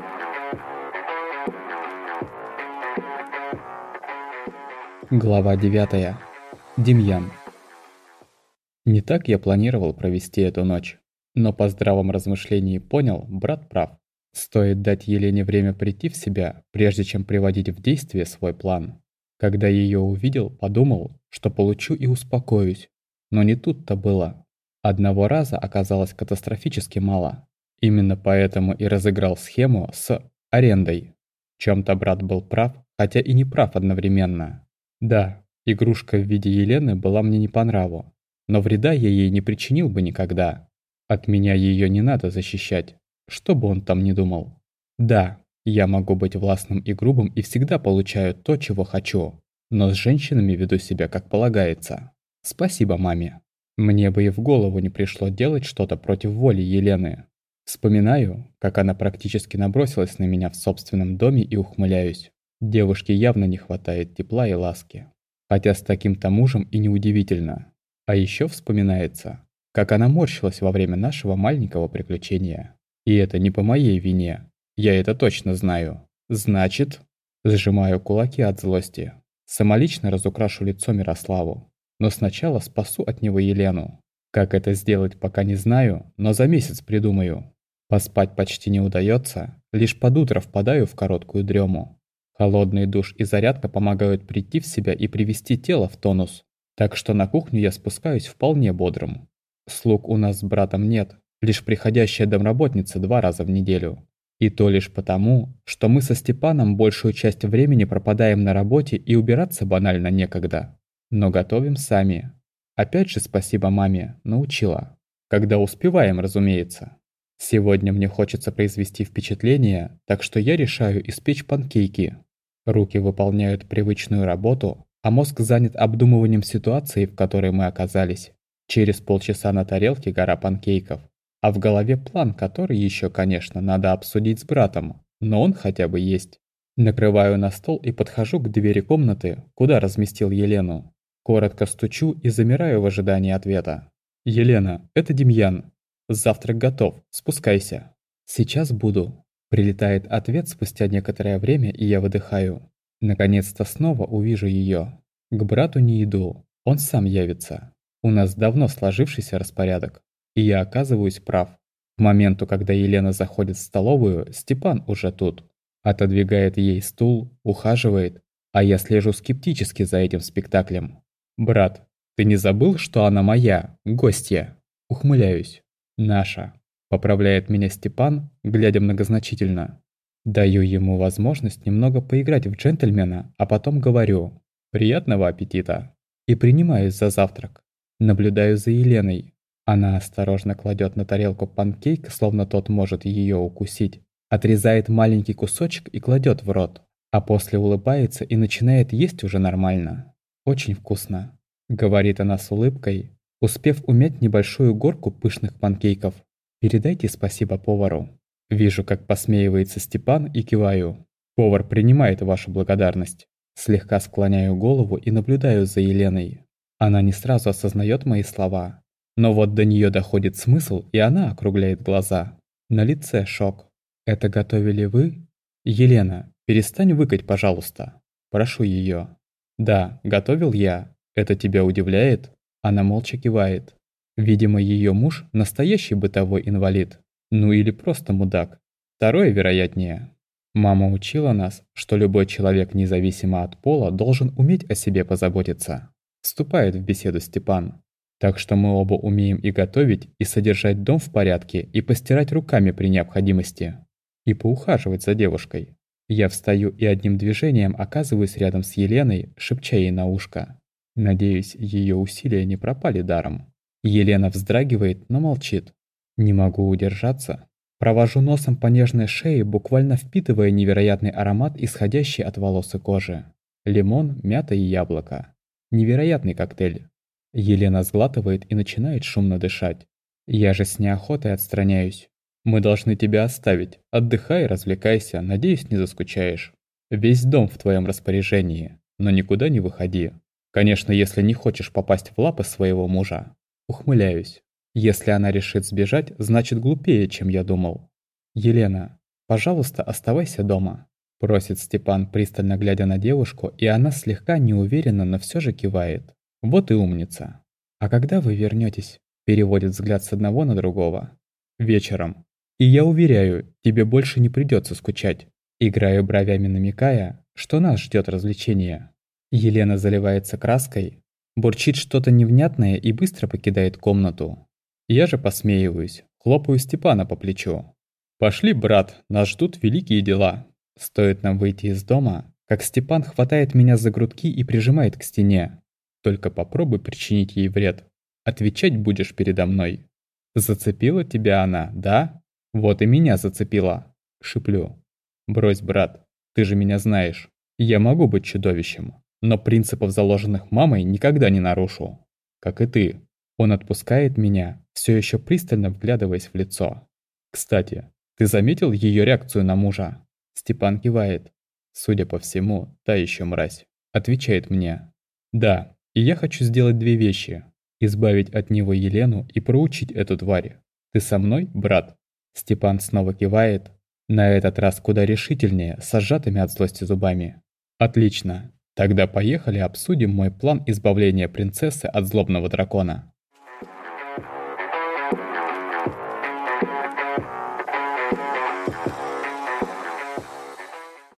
Глава 9. Демьян. Не так я планировал провести эту ночь, но по здравом размышлении понял, брат прав. Стоит дать Елене время прийти в себя, прежде чем приводить в действие свой план. Когда ее увидел, подумал, что получу и успокоюсь. Но не тут-то было. Одного раза оказалось катастрофически мало. Именно поэтому и разыграл схему с арендой. В чем-то брат был прав, хотя и не прав одновременно. Да, игрушка в виде Елены была мне не по нраву, но вреда я ей не причинил бы никогда. От меня ее не надо защищать, что бы он там ни думал. Да, я могу быть властным и грубым и всегда получаю то, чего хочу, но с женщинами веду себя как полагается. Спасибо маме. Мне бы и в голову не пришло делать что-то против воли Елены. Вспоминаю, как она практически набросилась на меня в собственном доме и ухмыляюсь. Девушке явно не хватает тепла и ласки. Хотя с таким-то мужем и неудивительно. А еще вспоминается, как она морщилась во время нашего маленького приключения. И это не по моей вине. Я это точно знаю. Значит, сжимаю кулаки от злости. Самолично разукрашу лицо Мирославу. Но сначала спасу от него Елену. Как это сделать, пока не знаю, но за месяц придумаю. Поспать почти не удается, лишь под утро впадаю в короткую дрему. Холодный душ и зарядка помогают прийти в себя и привести тело в тонус. Так что на кухню я спускаюсь вполне бодрым. Слуг у нас с братом нет, лишь приходящая домработница 2 раза в неделю. И то лишь потому, что мы со Степаном большую часть времени пропадаем на работе и убираться банально некогда. Но готовим сами. Опять же спасибо маме, научила. Когда успеваем, разумеется. Сегодня мне хочется произвести впечатление, так что я решаю испечь панкейки. Руки выполняют привычную работу, а мозг занят обдумыванием ситуации, в которой мы оказались. Через полчаса на тарелке гора панкейков, а в голове план, который еще, конечно, надо обсудить с братом, но он хотя бы есть. Накрываю на стол и подхожу к двери комнаты, куда разместил Елену. Коротко стучу и замираю в ожидании ответа. «Елена, это Демьян. Завтрак готов, спускайся». «Сейчас буду». Прилетает ответ спустя некоторое время, и я выдыхаю. Наконец-то снова увижу ее. К брату не иду, он сам явится. У нас давно сложившийся распорядок, и я оказываюсь прав. К моменту, когда Елена заходит в столовую, Степан уже тут. Отодвигает ей стул, ухаживает, а я слежу скептически за этим спектаклем. «Брат, ты не забыл, что она моя, гостья?» Ухмыляюсь. «Наша». Поправляет меня Степан, глядя многозначительно. Даю ему возможность немного поиграть в джентльмена, а потом говорю «приятного аппетита» и принимаюсь за завтрак. Наблюдаю за Еленой. Она осторожно кладет на тарелку панкейк, словно тот может ее укусить. Отрезает маленький кусочек и кладет в рот. А после улыбается и начинает есть уже нормально. «Очень вкусно», — говорит она с улыбкой, успев умять небольшую горку пышных панкейков. «Передайте спасибо повару». Вижу, как посмеивается Степан, и киваю. Повар принимает вашу благодарность. Слегка склоняю голову и наблюдаю за Еленой. Она не сразу осознает мои слова. Но вот до нее доходит смысл, и она округляет глаза. На лице шок. «Это готовили вы?» «Елена, перестань выкать, пожалуйста». Прошу ее. «Да, готовил я. Это тебя удивляет?» Она молча кивает. Видимо, ее муж – настоящий бытовой инвалид. Ну или просто мудак. Второе вероятнее. Мама учила нас, что любой человек, независимо от пола, должен уметь о себе позаботиться. Вступает в беседу Степан. Так что мы оба умеем и готовить, и содержать дом в порядке, и постирать руками при необходимости. И поухаживать за девушкой. Я встаю и одним движением оказываюсь рядом с Еленой, шепча ей на ушко. Надеюсь, ее усилия не пропали даром. Елена вздрагивает, но молчит. Не могу удержаться. Провожу носом по нежной шее, буквально впитывая невероятный аромат, исходящий от волос и кожи. Лимон, мята и яблоко. Невероятный коктейль. Елена сглатывает и начинает шумно дышать. Я же с неохотой отстраняюсь. «Мы должны тебя оставить. Отдыхай, развлекайся, надеюсь, не заскучаешь. Весь дом в твоем распоряжении, но никуда не выходи. Конечно, если не хочешь попасть в лапы своего мужа». Ухмыляюсь. Если она решит сбежать, значит глупее, чем я думал. «Елена, пожалуйста, оставайся дома», – просит Степан, пристально глядя на девушку, и она слегка неуверенно, но все же кивает. Вот и умница. «А когда вы вернетесь? Переводит взгляд с одного на другого. «Вечером. И я уверяю, тебе больше не придется скучать». Играю бровями, намекая, что нас ждет развлечение. Елена заливается краской, бурчит что-то невнятное и быстро покидает комнату. Я же посмеиваюсь, хлопаю Степана по плечу. «Пошли, брат, нас ждут великие дела». Стоит нам выйти из дома, как Степан хватает меня за грудки и прижимает к стене. «Только попробуй причинить ей вред. Отвечать будешь передо мной». «Зацепила тебя она, да? Вот и меня зацепила», — шиплю. «Брось, брат, ты же меня знаешь. Я могу быть чудовищем, но принципов, заложенных мамой, никогда не нарушу. Как и ты». Он отпускает меня, все еще пристально вглядываясь в лицо. «Кстати, ты заметил ее реакцию на мужа?» Степан кивает. «Судя по всему, та еще мразь», — отвечает мне. «Да, и я хочу сделать две вещи. Избавить от него Елену и проучить эту тварь. Ты со мной, брат?» Степан снова кивает, на этот раз куда решительнее, с сжатыми от злости зубами. «Отлично. Тогда поехали обсудим мой план избавления принцессы от злобного дракона».